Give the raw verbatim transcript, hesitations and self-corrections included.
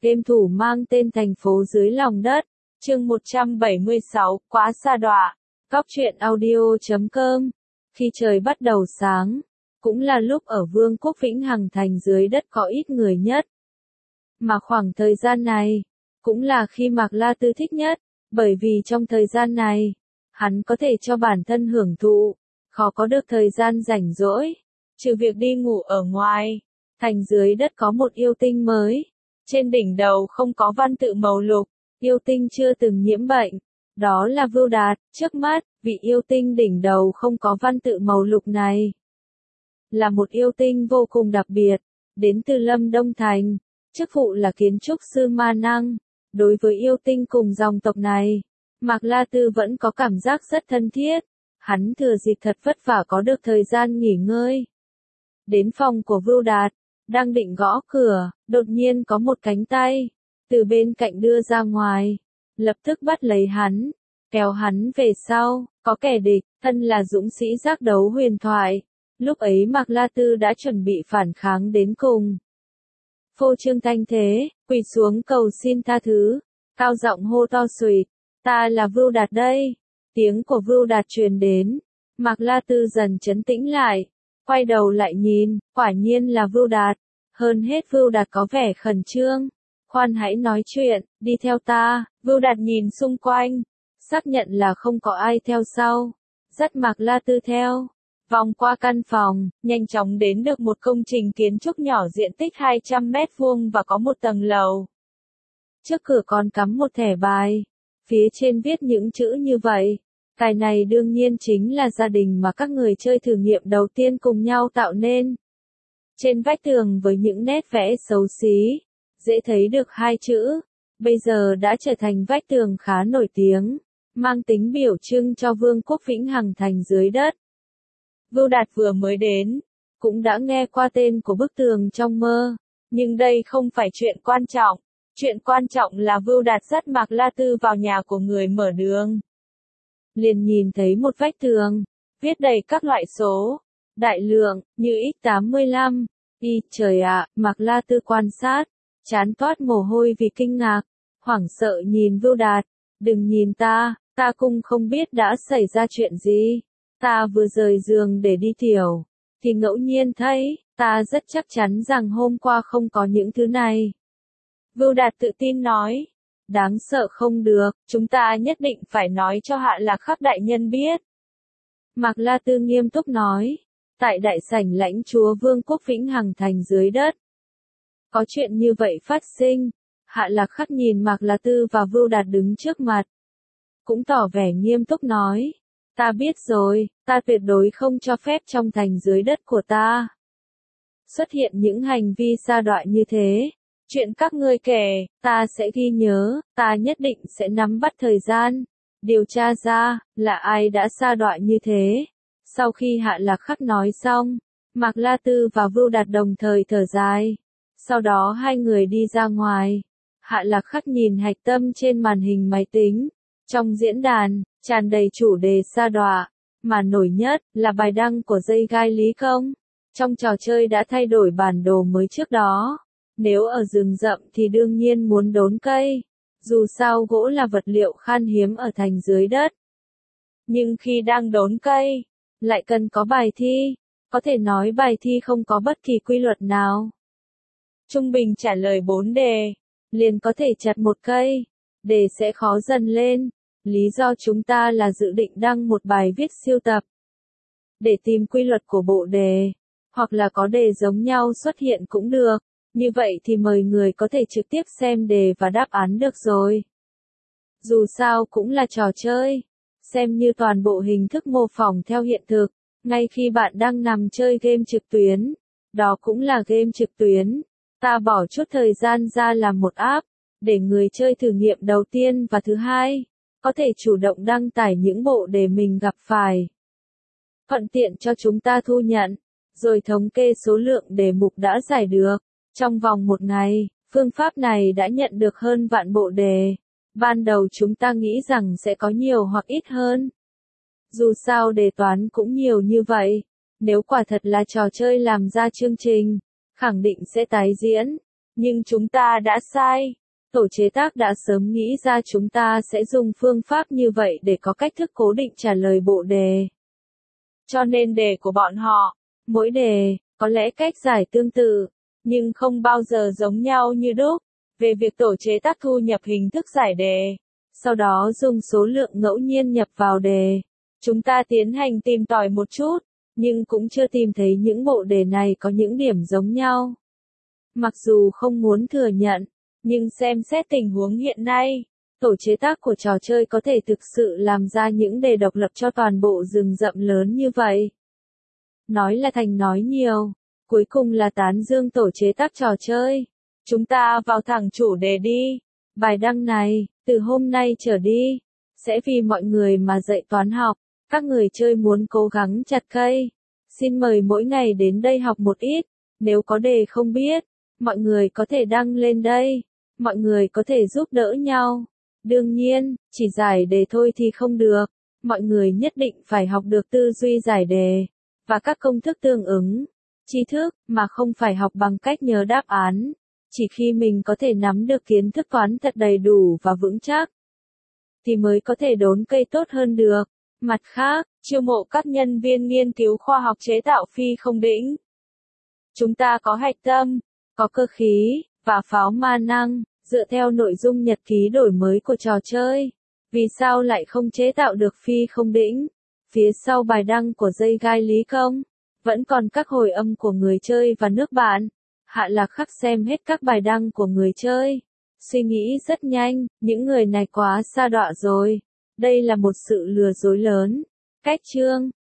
game thủ mang tên Thành phố dưới lòng đất, chương một trăm bảy mươi sáu, quá sa đọa. Góc truyện audio chấm com. Khi trời bắt đầu sáng, cũng là lúc ở Vương quốc Vĩnh Hằng Thành dưới đất có ít người nhất. Mà khoảng thời gian này, cũng là khi Mạc La Tư thích nhất, bởi vì trong thời gian này, hắn có thể cho bản thân hưởng thụ, khó có được thời gian rảnh rỗi, trừ việc đi ngủ ở ngoài. Thành dưới đất có một yêu tinh mới, trên đỉnh đầu không có văn tự màu lục, yêu tinh chưa từng nhiễm bệnh, đó là Vưu Đạt. Trước mắt, vị yêu tinh đỉnh đầu không có văn tự màu lục này, là một yêu tinh vô cùng đặc biệt, đến từ Lâm Đông Thành, chức vụ là kiến trúc sư ma năng. Đối với yêu tinh cùng dòng tộc này, Mạc La Tư vẫn có cảm giác rất thân thiết, hắn thừa dịp thật vất vả có được thời gian nghỉ ngơi. Đến phòng của Vưu Đạt, đang định gõ cửa, đột nhiên có một cánh tay, từ bên cạnh đưa ra ngoài, lập tức bắt lấy hắn, kéo hắn về sau. Có kẻ địch, thân là dũng sĩ giác đấu huyền thoại. Lúc ấy Mạc La Tư đã chuẩn bị phản kháng đến cùng. Phô trương thanh thế, quỳ xuống cầu xin tha thứ, cao giọng hô to xuỵt, ta là Vưu Đạt đây. Tiếng của Vưu Đạt truyền đến, Mạc La Tư dần trấn tĩnh lại, quay đầu lại nhìn, quả nhiên là Vưu Đạt. Hơn hết Vưu Đạt có vẻ khẩn trương, khoan hãy nói chuyện, đi theo ta. Vưu Đạt nhìn xung quanh, xác nhận là không có ai theo sau, dắt Mạc La Tư theo. Vòng qua căn phòng, nhanh chóng đến được một công trình kiến trúc nhỏ diện tích hai trăm mét vuông và có một tầng lầu. Trước cửa còn cắm một thẻ bài, phía trên viết những chữ như vậy. Cái này đương nhiên chính là gia đình mà các người chơi thử nghiệm đầu tiên cùng nhau tạo nên. Trên vách tường với những nét vẽ xấu xí, dễ thấy được hai chữ, bây giờ đã trở thành vách tường khá nổi tiếng, mang tính biểu trưng cho Vương quốc Vĩnh Hằng Thành dưới đất. Vưu Đạt vừa mới đến, cũng đã nghe qua tên của bức tường trong mơ, nhưng đây không phải chuyện quan trọng. Chuyện quan trọng là Vưu Đạt dắt Mạc La Tư vào nhà của người mở đường. Liền nhìn thấy một vách tường, viết đầy các loại số, đại lượng, như x tám mươi lăm, y, trời ạ, Mạc La Tư quan sát, chán toát mồ hôi vì kinh ngạc, hoảng sợ nhìn Vưu Đạt, đừng nhìn ta, ta cũng không biết đã xảy ra chuyện gì. Ta vừa rời giường để đi tiểu, thì ngẫu nhiên thấy, ta rất chắc chắn rằng hôm qua không có những thứ này. Vưu Đạt tự tin nói, đáng sợ không được, chúng ta nhất định phải nói cho Hạ Lạc Khắc đại nhân biết. Mạc La Tư nghiêm túc nói, tại đại sảnh lãnh chúa Vương quốc Vĩnh Hằng Thành dưới đất. Có chuyện như vậy phát sinh, Hạ Lạc Khắc nhìn Mạc La Tư và Vưu Đạt đứng trước mặt, cũng tỏ vẻ nghiêm túc nói. Ta biết rồi, ta tuyệt đối không cho phép trong thành dưới đất của ta xuất hiện những hành vi sa đọa như thế. Chuyện các ngươi kể, ta sẽ ghi nhớ, ta nhất định sẽ nắm bắt thời gian, điều tra ra, là ai đã sa đọa như thế. Sau khi Hạ Lạc Khắc nói xong, Mạc La Tư và Vưu Đạt đồng thời thở dài. Sau đó hai người đi ra ngoài. Hạ Lạc Khắc nhìn hạch tâm trên màn hình máy tính. Trong diễn đàn, tràn đầy chủ đề sa đọa, mà nổi nhất là bài đăng của dây gai Lý Công. Trong trò chơi đã thay đổi bản đồ mới trước đó. Nếu ở rừng rậm thì đương nhiên muốn đốn cây. Dù sao gỗ là vật liệu khan hiếm ở thành dưới đất. Nhưng khi đang đốn cây, lại cần có bài thi. Có thể nói bài thi không có bất kỳ quy luật nào. Trung bình trả lời bốn đề, liền có thể chặt một cây. Đề sẽ khó dần lên. Lý do chúng ta là dự định đăng một bài viết siêu tập để tìm quy luật của bộ đề, hoặc là có đề giống nhau xuất hiện cũng được, như vậy thì mời người có thể trực tiếp xem đề và đáp án được rồi. Dù sao cũng là trò chơi, xem như toàn bộ hình thức mô phỏng theo hiện thực, ngay khi bạn đang nằm chơi game trực tuyến, đó cũng là game trực tuyến, ta bỏ chút thời gian ra làm một app, để người chơi thử nghiệm đầu tiên và thứ hai. Có thể chủ động đăng tải những bộ đề mình gặp phải. Thuận tiện cho chúng ta thu nhận, rồi thống kê số lượng đề mục đã giải được. Trong vòng một ngày, phương pháp này đã nhận được hơn vạn bộ đề. Ban đầu chúng ta nghĩ rằng sẽ có nhiều hoặc ít hơn. Dù sao đề toán cũng nhiều như vậy. Nếu quả thật là trò chơi làm ra chương trình, khẳng định sẽ tái diễn. Nhưng chúng ta đã sai. Tổ chế tác đã sớm nghĩ ra chúng ta sẽ dùng phương pháp như vậy để có cách thức cố định trả lời bộ đề. Cho nên đề của bọn họ, mỗi đề, có lẽ cách giải tương tự, nhưng không bao giờ giống nhau như đúc. Về việc tổ chế tác thu nhập hình thức giải đề, sau đó dùng số lượng ngẫu nhiên nhập vào đề, chúng ta tiến hành tìm tòi một chút, nhưng cũng chưa tìm thấy những bộ đề này có những điểm giống nhau. Mặc dù không muốn thừa nhận, nhưng xem xét tình huống hiện nay, tổ chế tác của trò chơi có thể thực sự làm ra những đề độc lập cho toàn bộ rừng rậm lớn như vậy. Nói là thành nói nhiều, cuối cùng là tán dương tổ chế tác trò chơi. Chúng ta vào thẳng chủ đề đi. Bài đăng này, từ hôm nay trở đi, sẽ vì mọi người mà dạy toán học. Các người chơi muốn cố gắng chặt cây. Xin mời mỗi ngày đến đây học một ít. Nếu có đề không biết, mọi người có thể đăng lên đây. Mọi người có thể giúp đỡ nhau. Đương nhiên, chỉ giải đề thôi thì không được. Mọi người nhất định phải học được tư duy giải đề, và các công thức tương ứng, tri thức, mà không phải học bằng cách nhớ đáp án. Chỉ khi mình có thể nắm được kiến thức toán thật đầy đủ và vững chắc, thì mới có thể đốn cây tốt hơn được. Mặt khác, chiêu mộ các nhân viên nghiên cứu khoa học chế tạo phi không đỉnh. Chúng ta có hạch tâm, có cơ khí, và pháo ma năng, dựa theo nội dung nhật ký đổi mới của trò chơi. Vì sao lại không chế tạo được phi không đỉnh? Phía sau bài đăng của dây gai lý công, vẫn còn các hồi âm của người chơi và nước bạn. Hạ Lạc Khắc xem hết các bài đăng của người chơi. Suy nghĩ rất nhanh, những người này quá sa đọa rồi. Đây là một sự lừa dối lớn. Cách chương